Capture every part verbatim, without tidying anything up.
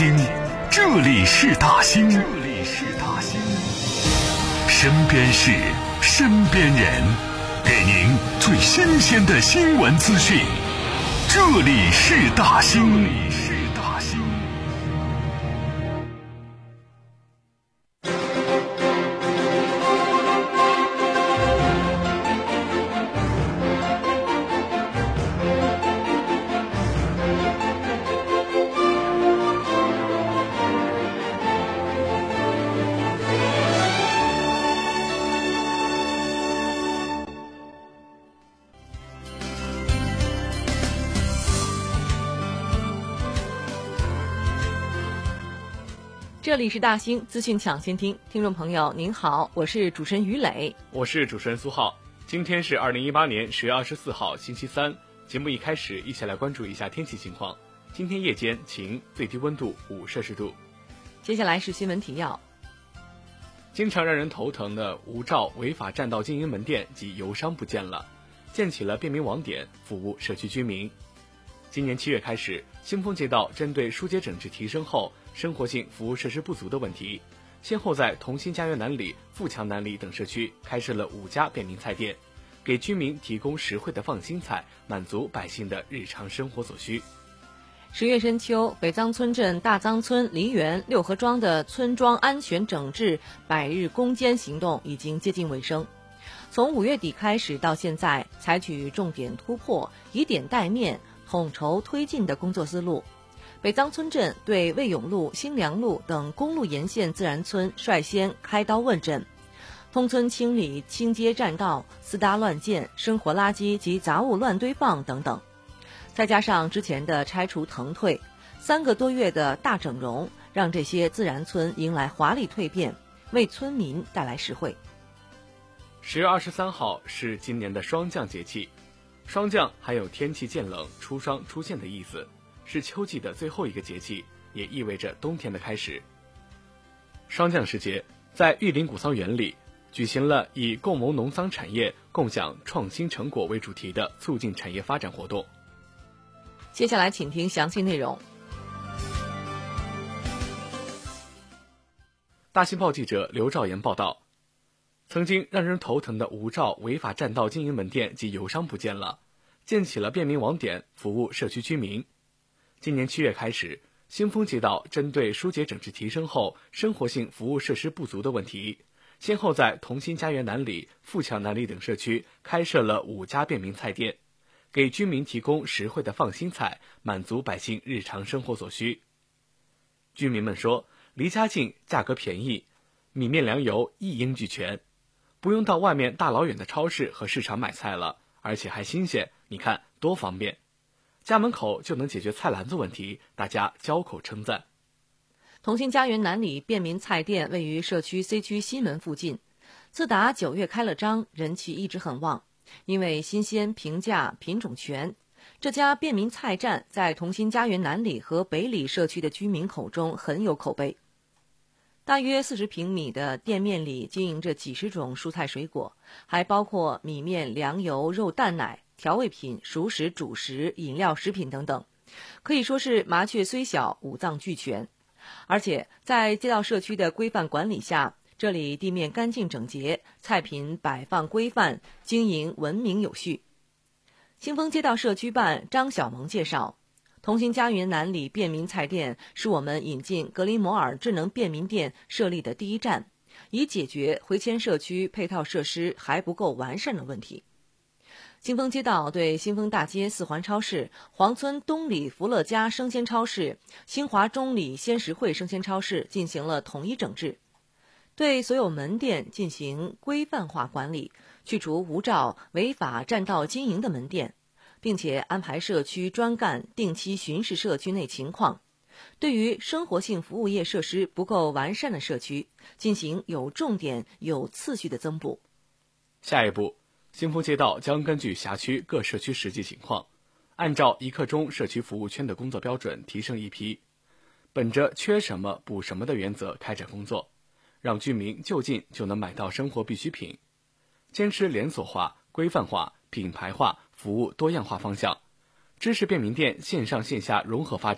听，这里是大兴，这里是大兴，身边事，身边人，给您最新鲜的新闻资讯。这里是大兴。 这里是大兴资讯抢先听，听众朋友您好，我是主持人于磊， 我是主持人苏浩。今天是二零一八年十月二十四号星期三，节目一开始一起来关注一下天气情况。今天夜间晴，最低温度五摄氏度。 接下来是新闻提要。 经常让人头疼的无照违法占道经营门店及油商不见了，建起了便民网点，服务社区居民。今年七月开始，新丰街道针对疏解整治提升后生活性服务设施不足的问题，先后在同心家园南里、富强南里等社区开设了五家便民菜店，给居民提供实惠的放心菜，满足百姓的日常生活所需。 十月深秋，北藏村镇大藏村、梨园、六合庄的村庄安全整治百日攻坚行动已经接近尾声。从五月底开始到现在，采取重点突破、以点带面、统筹推进的工作思路。北藏村镇对魏永路、新良路等公路沿线自然村率先开刀问诊，通村清理清街占道、私搭乱建、生活垃圾及杂物乱堆放等等。再加上之前的拆除腾退，三个多月的大整容，让这些自然村迎来华丽蜕变，为村民带来实惠。 十月二十三号是今年的霜降节气，霜降还有天气渐冷、初霜出现的意思，是秋季的最后一个节气，也意味着冬天的开始。霜降时节，在玉林古桑园里举行了以共谋农桑产业、共享创新成果为主题的促进产业发展活动。 接下来请听详细内容。 大新报记者刘兆岩报道，曾经让人头疼的无照违法占道经营门店及油商不见了，建起了便民网点，服务社区居民。今年七月开始，新丰街道针对疏解整治提升后生活性服务设施不足的问题，先后在同心家园南里、富强南里等社区开设了五家便民菜店，给居民提供实惠的放心菜，满足百姓日常生活所需。居民们说，离家近，价格便宜，米面粮油一应俱全，不用到外面大老远的超市和市场买菜了，而且还新鲜，你看多方便。家门口就能解决菜篮子问题，大家交口称赞。 同心家园南里便民菜店位于社区 C 区西门附近，自打九月开了张，人气一直很旺，因为新鲜、平价、品种全。这家便民菜站在同心家园南里和北里社区的居民口中很有口碑。大约四十平米的店面里经营着几十种蔬菜水果，还包括米面、粮油、肉蛋奶、调味品、熟食、主食、饮料、食品等等，可以说是麻雀虽小，五脏俱全。而且在街道社区的规范管理下，这里地面干净整洁，菜品摆放规范，经营文明有序。新丰街道社区办张小萌介绍，同心家园南里便民菜店是我们引进格林摩尔智能便民店设立的第一站，以解决回迁社区配套设施还不够完善的问题。新丰街道对新丰大街四环超市、黄村东里福乐家生鲜超市、新华中里鲜实惠生鲜超市进行了统一整治，对所有门店进行规范化管理，去除无照违法占道经营的门店，并且安排社区专干定期巡视社区内情况，对于生活性服务业设施不够完善的社区进行有重点有次序的增补。 下一步，新丰街道将根据辖区各社区实际情况，按照一刻钟社区服务圈的工作标准提升一批，本着缺什么补什么的原则开展工作，让居民就近就能买到生活必需品，坚持连锁化、规范化、品牌化、服务多样化方向，支持便民店线上线下融合发展，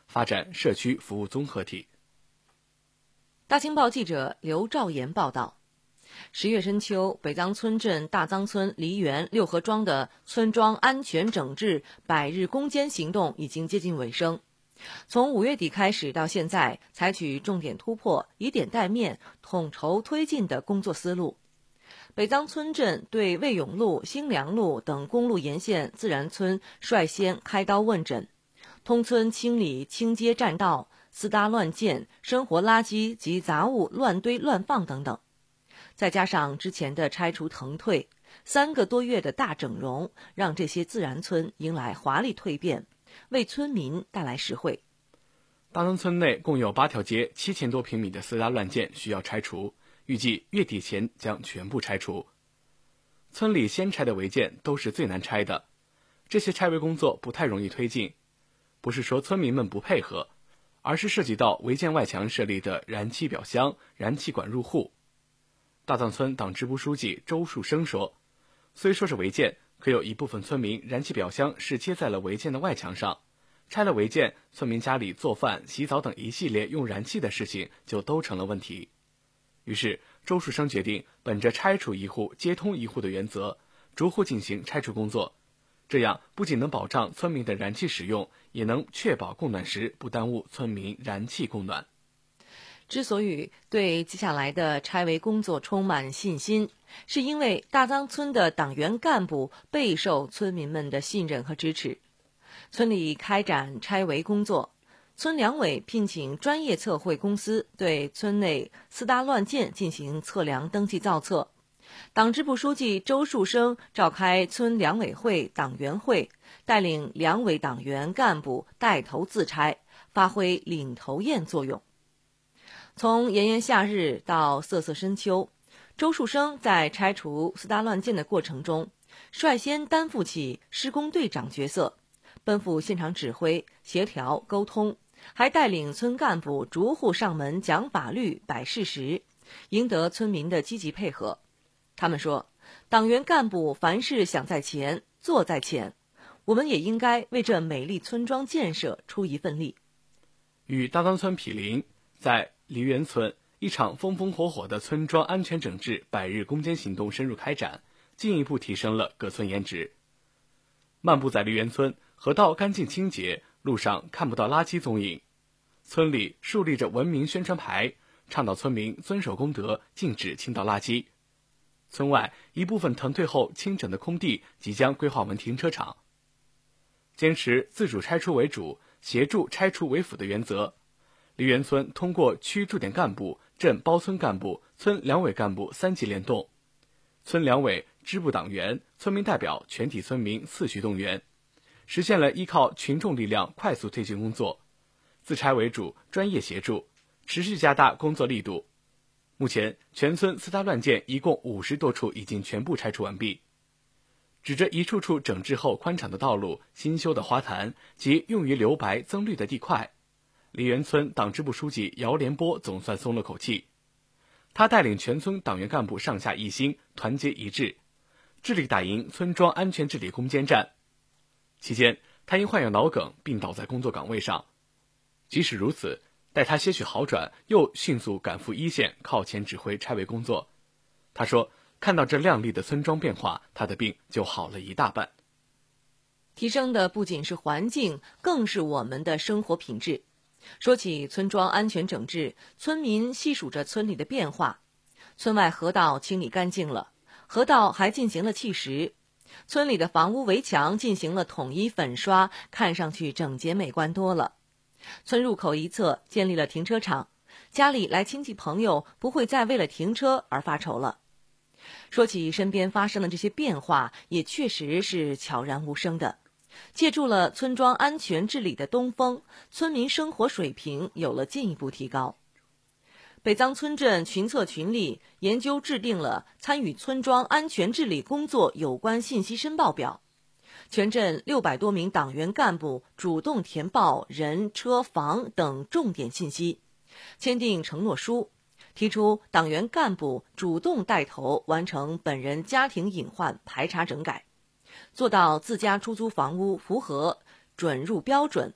发展社区服务综合体。 大清报记者刘兆岩报道。十月深秋，北藏村镇大藏村梨园六合庄的村庄安全整治百日攻坚行动已经接近尾声。从五月底开始到现在，采取重点突破、以点带面、统筹推进的工作思路。北藏村镇对魏永路、兴良路等公路沿线自然村率先开刀问诊，通村清理清街占道、私搭乱建、生活垃圾及杂物乱堆乱放等等。再加上之前的拆除腾退，三个多月的大整容，让这些自然村迎来华丽蜕变，为村民带来实惠。 大藏村内共有八条街、七千多平米的私搭乱建需要拆除，预计月底前将全部拆除。村里先拆的违建都是最难拆的，这些拆违工作不太容易推进。不是说村民们不配合，而是涉及到违建外墙设立的燃气表箱、燃气管入户。大藏村党支部书记周树生说，虽说是违建，可有一部分村民燃气表箱是接在了违建的外墙上，拆了违建，村民家里做饭、洗澡等一系列用燃气的事情就都成了问题。于是周树生决定本着拆除一户接通一户的原则，逐户进行拆除工作，这样不仅能保障村民的燃气使用，也能确保供暖时不耽误村民燃气供暖。 之所以对接下来的拆违工作充满信心，是因为大藏村的党员干部备受村民们的信任和支持。村里开展拆违工作，村两委聘请专业测绘公司对村内私搭乱建进行测量登记造册。党支部书记周树生召开村两委会党员会，带领两委党员干部带头自拆，发挥领头雁作用。从炎炎夏日到瑟瑟深秋，周树生在拆除私搭乱建的过程中，率先担负起施工队长角色，奔赴现场指挥、协调、沟通，还带领村干部逐户上门讲法律、摆事实，赢得村民的积极配合。他们说，党员干部凡事想在前，做在前，我们也应该为这美丽村庄建设出一份力。 与大藏村毗邻，在梨园村，一场风风火火的村庄安全整治百日攻坚行动深入开展，进一步提升了各村颜值。漫步在梨园村，河道干净清洁，路上看不到垃圾踪影。村里树立着文明宣传牌，倡导村民遵守公德，禁止倾倒垃圾。村外一部分腾退后清整的空地即将规划为停车场。坚持自主拆除为主，协助拆除为辅的原则，梨园村通过区驻点干部、镇包村干部、村两委干部三级联动，村两委、支部党员、村民代表全体村民四序动员，实现了依靠群众力量快速推进工作，自拆为主，专业协助，持续加大工作力度。目前，全村私搭乱建一共五十多处已经全部拆除完毕。指着一处处整治后宽敞的道路、新修的花坛及用于留白增绿的地块，梨园村党支部书记姚连波总算松了口气。他带领全村党员干部上下一心，团结一致，致力打赢村庄安全治理攻坚战。期间，他因患有脑梗病倒在工作岗位上。即使如此，待他些许好转，又迅速赶赴一线，靠前指挥拆违工作。他说，看到这亮丽的村庄变化，他的病就好了一大半。 提升的不仅是环境，更是我们的生活品质。说起村庄安全整治，村民细数着村里的变化。村外河道清理干净了，河道还进行了砌石。村里的房屋围墙进行了统一粉刷，看上去整洁美观多了。村入口一侧建立了停车场，家里来亲戚朋友不会再为了停车而发愁了。说起身边发生的这些变化，也确实是悄然无声的。借助了村庄安全治理的东风，村民生活水平有了进一步提高。北藏村镇群策群力，研究制定了参与村庄安全治理工作有关信息申报表。全镇六百多名党员干部主动填报人、车、房等重点信息，签订承诺书，提出党员干部主动带头完成本人家庭隐患排查整改，做到自家出租房屋符合准入标准，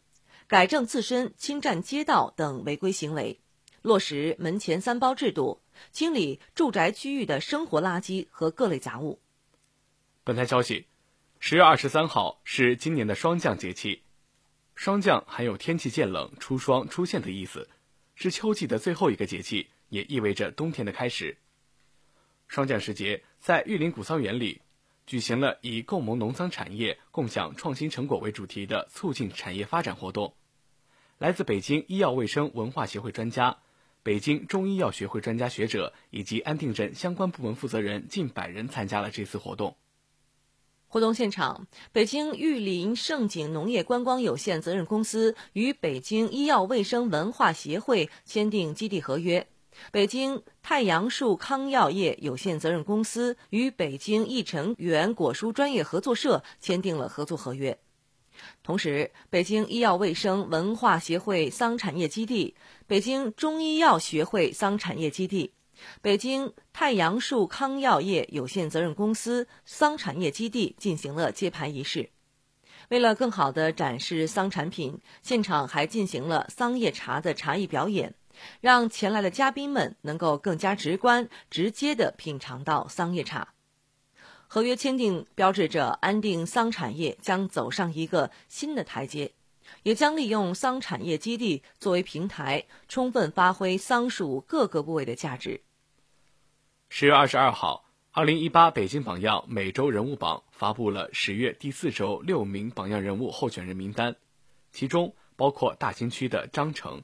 改正自身侵占街道等违规行为，落实门前三包制度，清理住宅区域的生活垃圾和各类杂物。 本台消息，十月二十三号是今年的霜降节气。霜降含有天气渐冷、出霜出现的意思，是秋季的最后一个节气，也意味着冬天的开始。霜降时节，在玉林古桑园里举行了以共谋农桑产业、共享创新成果为主题的促进产业发展活动。来自北京医药卫生文化协会专家、北京中医药学会专家学者以及安定镇相关部门负责人近百人参加了这次活动。 活动现场，北京玉林盛景农业观光有限责任公司与北京医药卫生文化协会签订基地合约，北京太阳树康药业有限责任公司与北京益成园果蔬专业合作社签订了合作合约。同时，北京医药卫生文化协会桑产业基地、北京中医药学会桑产业基地、北京太阳树康药业有限责任公司桑产业基地进行了揭牌仪式。为了更好地展示桑产品，现场还进行了桑叶茶的茶艺表演，让前来的嘉宾们能够更加直观、直接地品尝到桑叶茶。合约签订标志着安定桑产业将走上一个新的台阶，也将利用桑产业基地作为平台，充分发挥桑树各个部位的价值。 十月二十二号，二零一八北京榜样每周人物榜发布了十月第四周六名榜样人物候选人名单，其中包括大兴区的张成。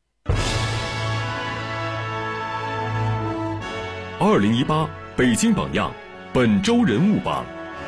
二零一八北京榜样本周人物榜。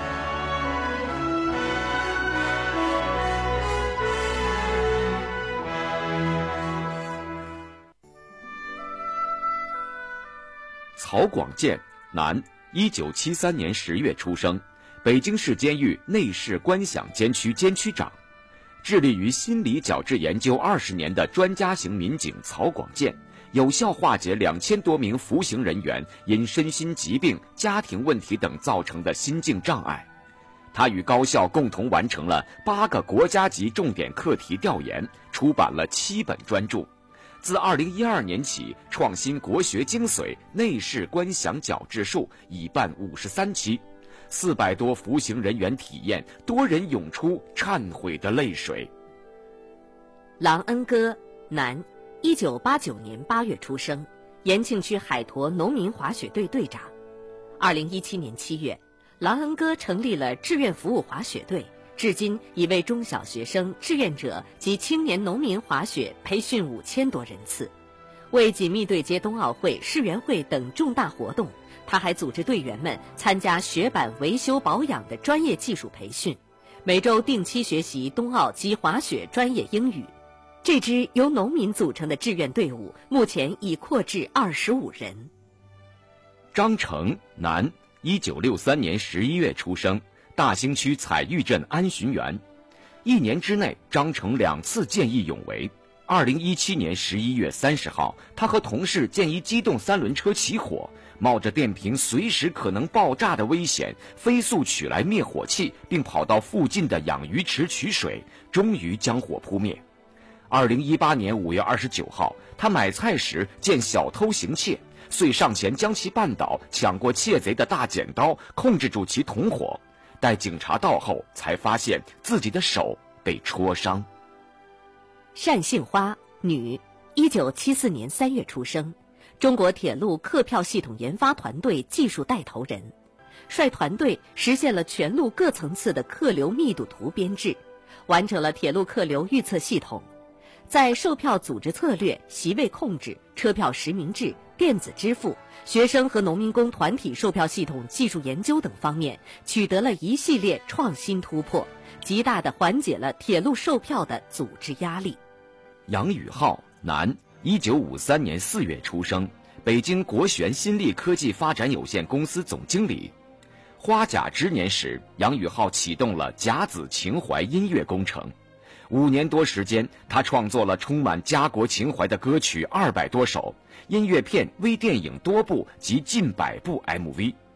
曹广建，男，一九七三年十月出生，北京市监狱内侍观想监区监区长。致力于心理矫治研究二十年的专家型民警曹广建，有效化解两千多名服刑人员因身心疾病、家庭问题等造成的心境障碍。他与高校共同完成了八个国家级重点课题调研，出版了七本专著。自二零一二年起，创新国学精髓内视观想矫治术已办五十三期，四百多服刑人员体验，多人涌出忏悔的泪水。 郎恩歌，男，一九八九年八月出生，延庆区海坨农民滑雪队队长。二零一七年七月，郎恩歌成立了志愿服务滑雪队，至今已为中小学生、志愿者及青年农民滑雪培训五千多人次。为紧密对接冬奥会、世园会等重大活动，他还组织队员们参加雪板维修保养的专业技术培训，每周定期学习冬奥及滑雪专业英语。这支由农民组成的志愿队伍目前已扩至二十五人。 张成，男，一九六三年十一月出生，大兴区彩玉镇安巡园。一年之内，张成两次见义勇为。二零一七年十一月三十号，他和同事见一机动三轮车起火，冒着电瓶随时可能爆炸的危险，飞速取来灭火器，并跑到附近的养鱼池取水，终于将火扑灭。二零一八年五月二十九号，他买菜时见小偷行窃，遂上前将其绊倒，抢过窃贼的大剪刀，控制住其同伙。待警察到后，才发现自己的手被戳伤。 单杏花，女，一九七四年三月出生，中国铁路客票系统研发团队技术带头人，率团队实现了全路各层次的客流密度图编制，完成了铁路客流预测系统。在售票组织策略、席位控制、车票实名制、电子支付、学生和农民工团体售票系统技术研究等方面，取得了一系列创新突破，极大地缓解了铁路售票的组织压力。 杨宇浩，男，一九五三年四月出生，北京国玄新力科技发展有限公司总经理。花甲之年时，杨宇浩启动了甲子情怀音乐工程。五年多时间，他创作了充满家国情怀的歌曲二百多首，音乐片、微电影多部及近百部 M V。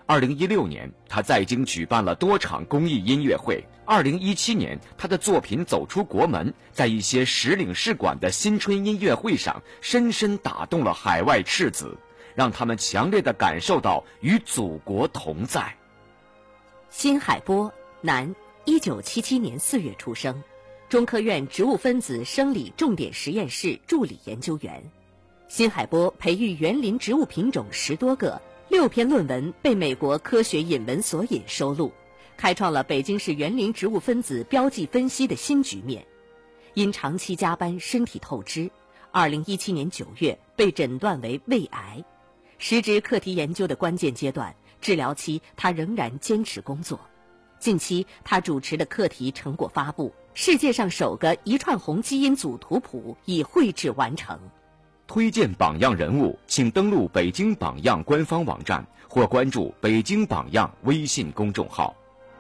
二零一六年，他在京举办了多场公益音乐会。二零一七年，他的作品走出国门，在一些使领事馆的新春音乐会上，深深打动了海外赤子，让他们强烈地感受到与祖国同在。 辛海波，男，一九七七年四月出生，中科院植物分子生理重点实验室助理研究员。辛海波培育园林植物品种十多个，六篇论文被美国科学引文索引收录，开创了北京市园林植物分子标记分析的新局面。因长期加班，身体透支，二零一七年九月被诊断为胃癌。时值课题研究的关键阶段，治疗期他仍然坚持工作。近期他主持的课题成果发布，世界上首个一串红基因组图谱已绘制完成。 推荐榜样人物，请登录北京榜样官方网站或关注北京榜样微信公众号。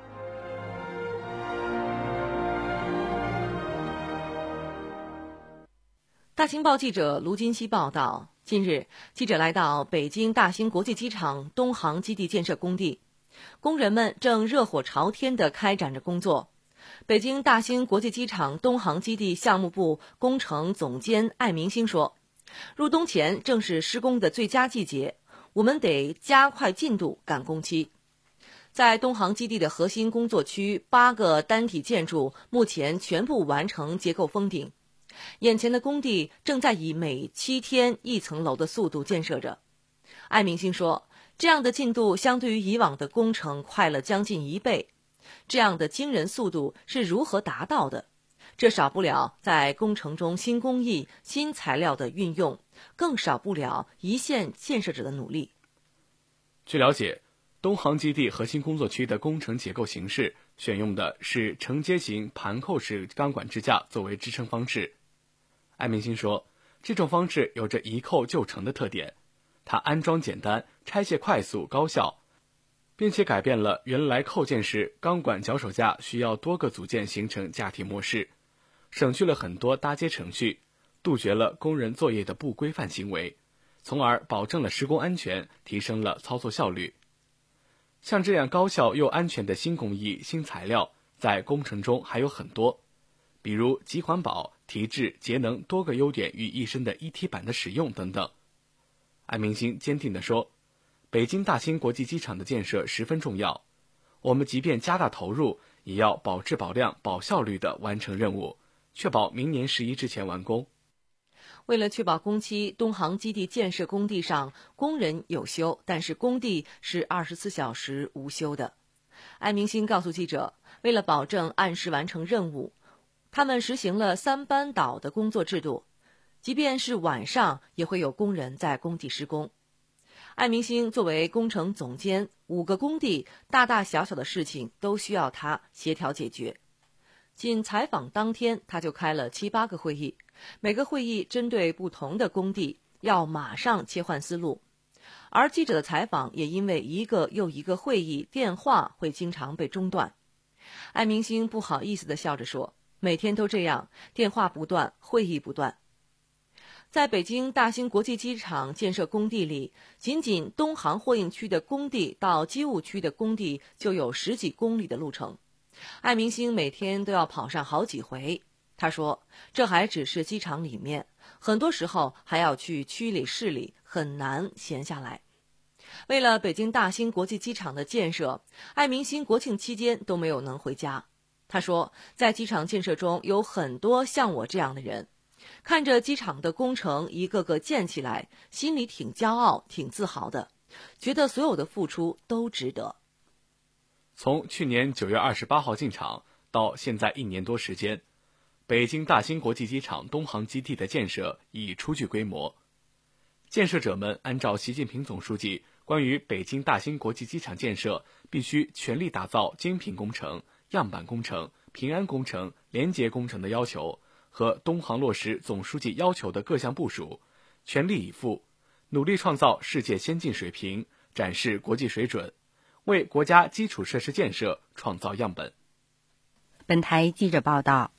大新报记者卢金熙报道，近日，记者来到北京大兴国际机场东航基地建设工地，工人们正热火朝天地开展着工作。北京大兴国际机场东航基地项目部工程总监艾明星说，入冬前正是施工的最佳季节，我们得加快进度赶工期。在东航基地的核心工作区，八个单体建筑目前全部完成结构封顶，眼前的工地正在以每七天一层楼的速度建设着。艾明星说，这样的进度相对于以往的工程快了将近一倍。这样的惊人速度是如何达到的？这少不了在工程中新工艺、新材料的运用，更少不了一线建设者的努力。 据了解，东航基地核心工作区的工程结构形式选用的是承接型盘扣式钢管支架作为支撑方式。艾明星说，这种方式有着一扣就成的特点，它安装简单，拆卸快速高效，并且改变了原来扣件式钢管脚手架需要多个组件形成架体模式，省去了很多搭接程序，杜绝了工人作业的不规范行为，从而保证了施工安全，提升了操作效率。像这样高效又安全的新工艺、新材料，在工程中还有很多，比如集环保、提质、节能多个优点于一身的一体板的使用等等。艾明星坚定地说，北京大兴国际机场的建设十分重要，我们即便加大投入，也要保质保量、保效率地完成任务，确保明年十一之前完工。 为了确保工期，东航基地建设工地上工人有休，但是工地是二十四小时无休的。艾明星告诉记者，为了保证按时完成任务，他们实行了三班倒的工作制度，即便是晚上也会有工人在工地施工。艾明星作为工程总监，五个工地大大小小的事情都需要他协调解决。仅采访当天，他就开了七八个会议，每个会议针对不同的工地，要马上切换思路。而记者的采访也因为一个又一个会议电话会经常被中断。艾明星不好意思地笑着说，每天都这样，电话不断，会议不断。在北京大兴国际机场建设工地里，仅仅东航货运区的工地到机务区的工地就有十几公里的路程。艾明星每天都要跑上好几回。他说，这还只是机场里面，很多时候还要去区里市里，很难闲下来。为了北京大兴国际机场的建设，艾明星国庆期间都没有能回家。他说，在机场建设中有很多像我这样的人，看着机场的工程一个个建起来，心里挺骄傲，挺自豪的，觉得所有的付出都值得。 从去年九月二十八号进场到现在一年多时间，北京大兴国际机场东航基地的建设已初具规模。建设者们按照习近平总书记关于北京大兴国际机场建设必须全力打造精品工程、样板工程、平安工程、廉洁工程的要求和东航落实总书记要求的各项部署，全力以赴，努力创造世界先进水平，展示国际水准，为国家基础设施建设创造样本。 本台记者报道，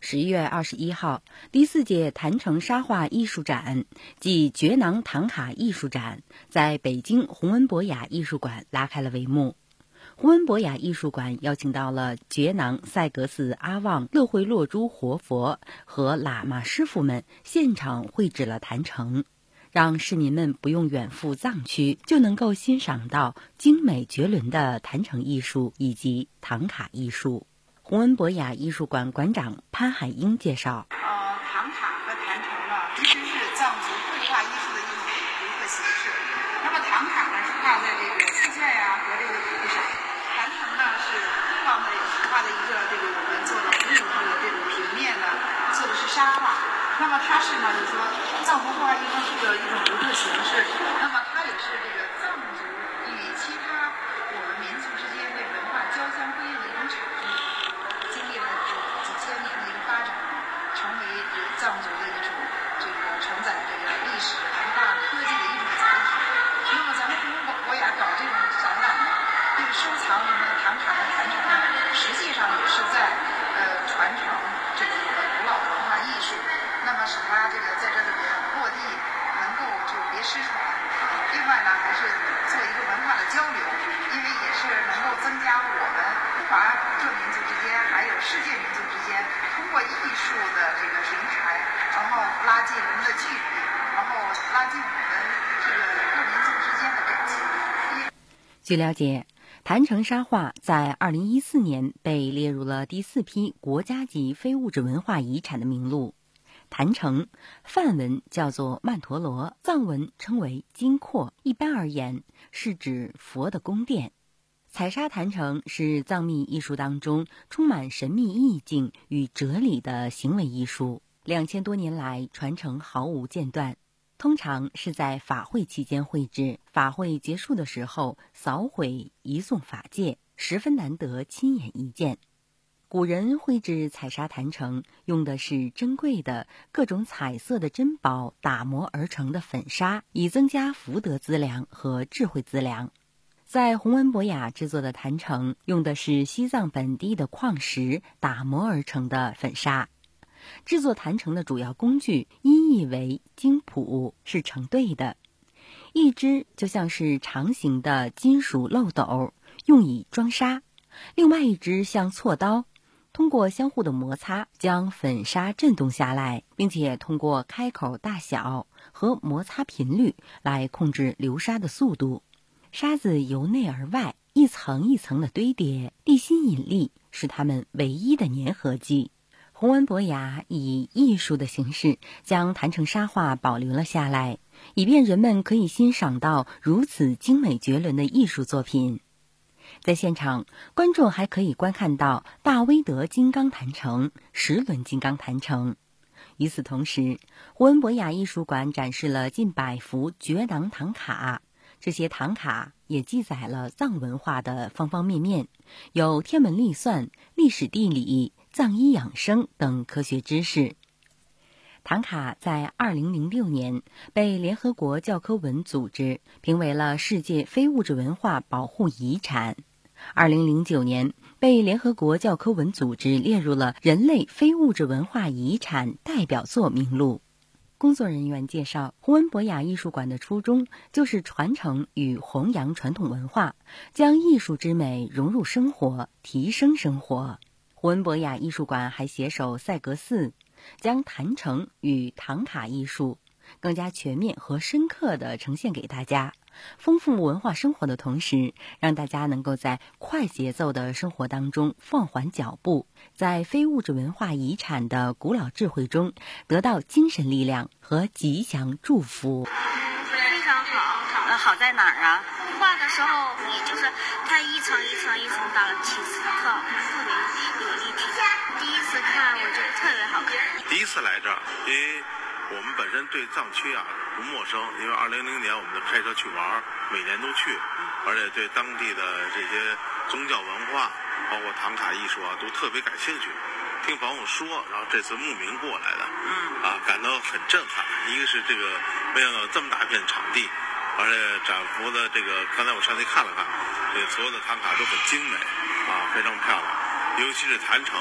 十一月二十一号，第四届坛城沙画艺术展暨觉囊唐卡艺术展在北京弘文博雅艺术馆拉开了帷幕。弘文博雅艺术馆邀请到了觉囊、赛格寺、阿旺、乐会落珠活佛和喇嘛师傅们现场绘制了坛城，让市民们不用远赴藏区就能够欣赏到精美绝伦的坛城艺术以及唐卡艺术。弘文博雅艺术馆馆长潘海英介绍， 呃，唐卡和坛城呢，其实是藏族绘画艺术的一种独特形式。那么唐卡呢，是画在这个丝线呀、和这个土上；坛城呢，是放在画的一个这个我们做的木头的这种平面呢，做的是沙画。那么它是呢，就是说藏族绘画艺术的一种独特形式。那么它也是这个藏族与其他我们民族之间的文化交相辉映的一种产物。经历了几千年的一个发展，成为藏族的一种这个承载这个历史文化科技的一种载体。那么咱们弘文博雅搞这种展览呢，这个收藏我们的唐卡和坛城呢，实际上也是在呃传承这个古老文化艺术，那么使它这个在这里边落地能够就别失传。另外呢，还是做一个文化的交流，因为也是能够增加我们华各民族之间还有世界民族之间通过艺术的这个平台，然后拉近我们的距离，然后拉近我们这个各民族之间的感情。 据了解，坛城沙画在二零一四年被列入了第四批国家级非物质文化遗产的名录。坛城梵文叫做曼陀罗，藏文称为金廓，一般而言是指佛的宫殿。采砂坛城是藏密艺术当中充满神秘意境与哲理的行为艺术，两千多年来传承毫无间断。通常是在法会期间绘制，法会结束的时候扫毁移送法界，十分难得亲眼一见。古人绘制采砂坛城用的是珍贵的各种彩色的珍宝打磨而成的粉砂，以增加福德资粮和智慧资粮。在弘文博雅制作的坛城用的是西藏本地的矿石打磨而成的粉砂。制作坛城的主要工具音译为经谱，是成对的，一只就像是长形的金属漏斗，用以装砂；另外一只像锉刀，通过相互的摩擦将粉砂震动下来，并且通过开口大小和摩擦频率来控制流沙的速度。沙子由内而外一层一层的堆叠，地心引力是它们唯一的粘合剂。弘文博雅以艺术的形式将坛城沙画保留了下来，以便人们可以欣赏到如此精美绝伦的艺术作品。在现场，观众还可以观看到大威德金刚坛城、十轮金刚坛城。与此同时，弘文博雅艺术馆展示了近百幅觉囊唐卡，这些唐卡也记载了藏文化的方方面面，有天文历算、历史地理、藏医养生等科学知识。唐卡在二零零六年被联合国教科文组织评为了世界非物质文化保护遗产，二零零九年被联合国教科文组织列入了人类非物质文化遗产代表作名录。工作人员介绍，弘文博雅艺术馆的初衷就是传承与弘扬传统文化，将艺术之美融入生活，提升生活。弘文博雅艺术馆还携手赛格寺，将坛城与唐卡艺术更加全面和深刻地呈现给大家，丰富文化生活的同时，让大家能够在快节奏的生活当中放缓脚步，在非物质文化遗产的古老智慧中得到精神力量和吉祥祝福。 非常好，呃，好在哪儿啊？画的时候，你就是它一层一层一层到了七次，特好看，特别有立体感。第一次看，我觉得特别好看。 第一次来这儿，因为我们本身对藏区啊不陌生，因为二零零年我们就开车去玩，每年都去，而且对当地的这些宗教文化，包括唐卡艺术啊，都特别感兴趣。听朋友说，然后这次慕名过来的，嗯，啊，感到很震撼。一个是这个没想到这么大片场地，而且展服的这个，刚才我上去看了看，这所有的唐卡都很精美，啊，非常漂亮。尤其是坛城，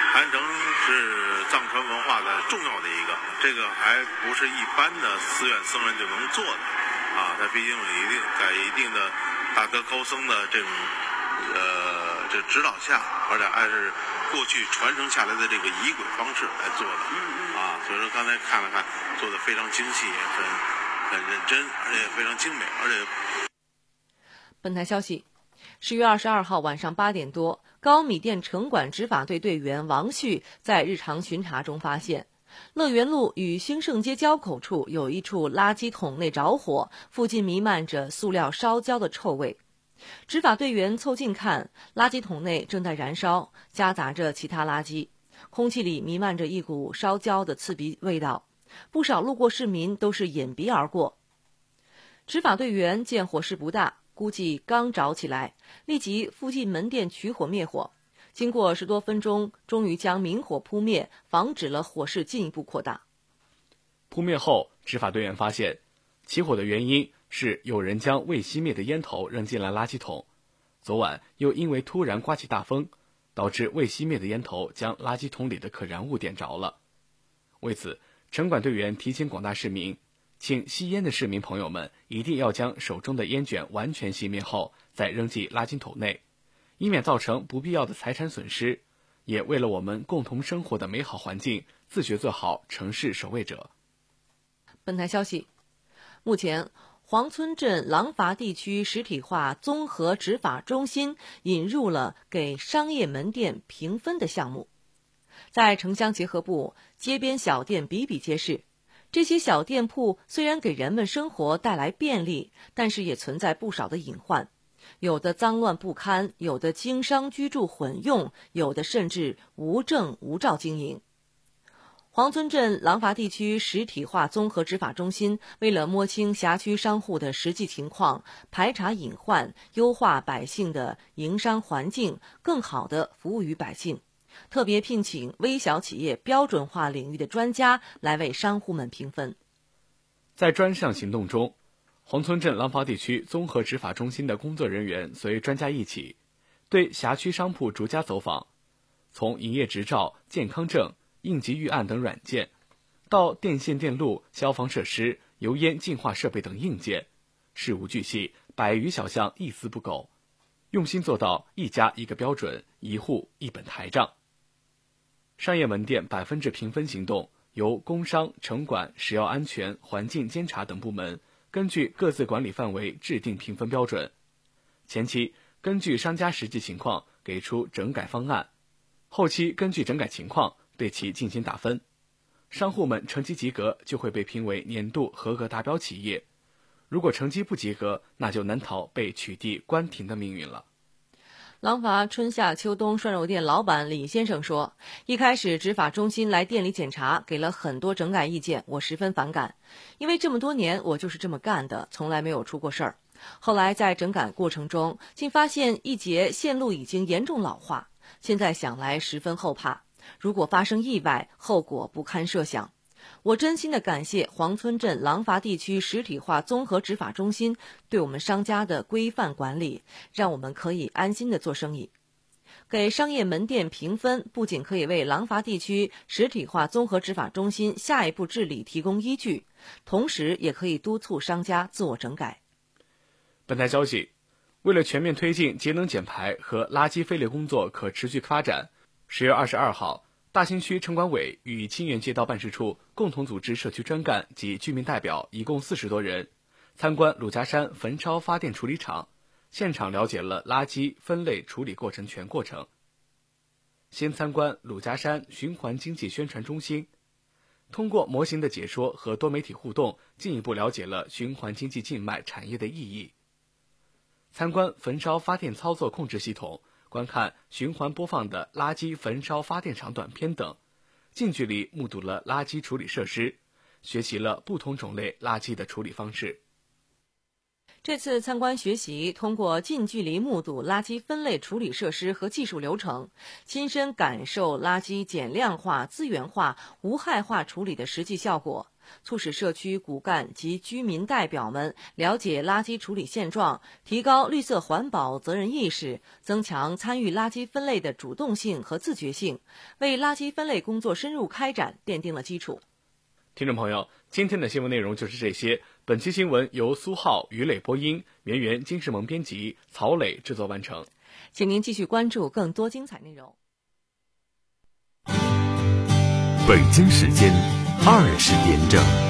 坛城是藏传文化的重要的一个，这个还不是一般的寺院僧人就能做的啊，它毕竟有一定在一定的大德高僧的这种呃这指导下，而且还是过去传承下来的这个仪轨方式来做的啊，所以说刚才看了看，做的非常精细，也很很认真，而且非常精美，而且。 本台消息，十月二十二号晚上八点多，高米店城管执法队队员王旭在日常巡查中发现，乐园路与兴盛街交口处有一处垃圾桶内着火，附近弥漫着塑料烧焦的臭味。执法队员凑近看，垃圾桶内正在燃烧，夹杂着其他垃圾，空气里弥漫着一股烧焦的刺鼻味道，不少路过市民都是掩鼻而过。执法队员见火势不大，估计刚着起来，立即附近门店取火灭火。经过十多分钟，终于将明火扑灭，防止了火势进一步扩大。 扑灭后，执法队员发现，起火的原因是有人将未熄灭的烟头扔进了垃圾桶。昨晚又因为突然刮起大风，导致未熄灭的烟头将垃圾桶里的可燃物点着了。为此，城管队员提醒广大市民，请吸烟的市民朋友们一定要将手中的烟卷完全熄灭后再扔进垃圾桶内，以免造成不必要的财产损失，也为了我们共同生活的美好环境，自觉做好城市守卫者。 本台消息，目前黄村镇廊坊地区实体化综合执法中心引入了给商业门店评分的项目。在城乡结合部，街边小店比比皆是。这些小店铺虽然给人们生活带来便利，但是也存在不少的隐患，有的脏乱不堪，有的经商居住混用，有的甚至无证无照经营。黄村镇廊坊地区实体化综合执法中心为了摸清辖区商户的实际情况，排查隐患，优化百姓的营商环境，更好地服务于百姓，特别聘请微小企业标准化领域的专家来为商户们评分。 在专项行动中，黄村镇廊坊地区综合执法中心的工作人员随专家一起，对辖区商铺逐家走访，从营业执照、健康证、应急预案等软件，到电线电路、消防设施、油烟净化设备等硬件，事无巨细，百余小项一丝不苟，用心做到一家一个标准，一户一本台账。商业门店百分制评分行动由工商、城管、食药安全、环境监察等部门根据各自管理范围制定评分标准，前期根据商家实际情况给出整改方案，后期根据整改情况对其进行打分，商户们成绩及格就会被评为年度合格达标企业，如果成绩不及格，那就难逃被取缔关停的命运了。 廊坊春夏秋冬涮肉店老板李先生说，一开始执法中心来店里检查，给了很多整改意见，我十分反感，因为这么多年我就是这么干的，从来没有出过事儿。后来在整改过程中，竟发现一节线路已经严重老化，现在想来十分后怕，如果发生意外，后果不堪设想。我真心的感谢黄村镇廊坊地区实体化综合执法中心对我们商家的规范管理，让我们可以安心的做生意。给商业门店评分，不仅可以为廊坊地区实体化综合执法中心下一步治理提供依据，同时也可以督促商家自我整改。 本台消息，为了全面推进节能减排和垃圾分类工作可持续发展，十月二十二号，大兴区城管委与清源街道办事处共同组织社区专干及居民代表一共四十多人，参观鲁家山焚烧发电处理厂，现场了解了垃圾分类处理过程全过程。先参观鲁家山循环经济宣传中心，通过模型的解说和多媒体互动，进一步了解了循环经济静脉产业的意义。参观焚烧发电操作控制系统，观看循环播放的垃圾焚烧发电厂短片等，近距离目睹了垃圾处理设施，学习了不同种类垃圾的处理方式。 这次参观学习，通过近距离目睹垃圾分类处理设施和技术流程，亲身感受垃圾减量化、资源化、无害化处理的实际效果， 促使社区骨干及居民代表们了解垃圾处理现状，提高绿色环保责任意识，增强参与垃圾分类的主动性和自觉性，为垃圾分类工作深入开展奠定了基础。 听众朋友，今天的新闻内容就是这些。本期新闻由苏浩、于磊播音，绵源、金世萌编辑，曹磊制作完成。 请您继续关注更多精彩内容。 北京时间二十点整。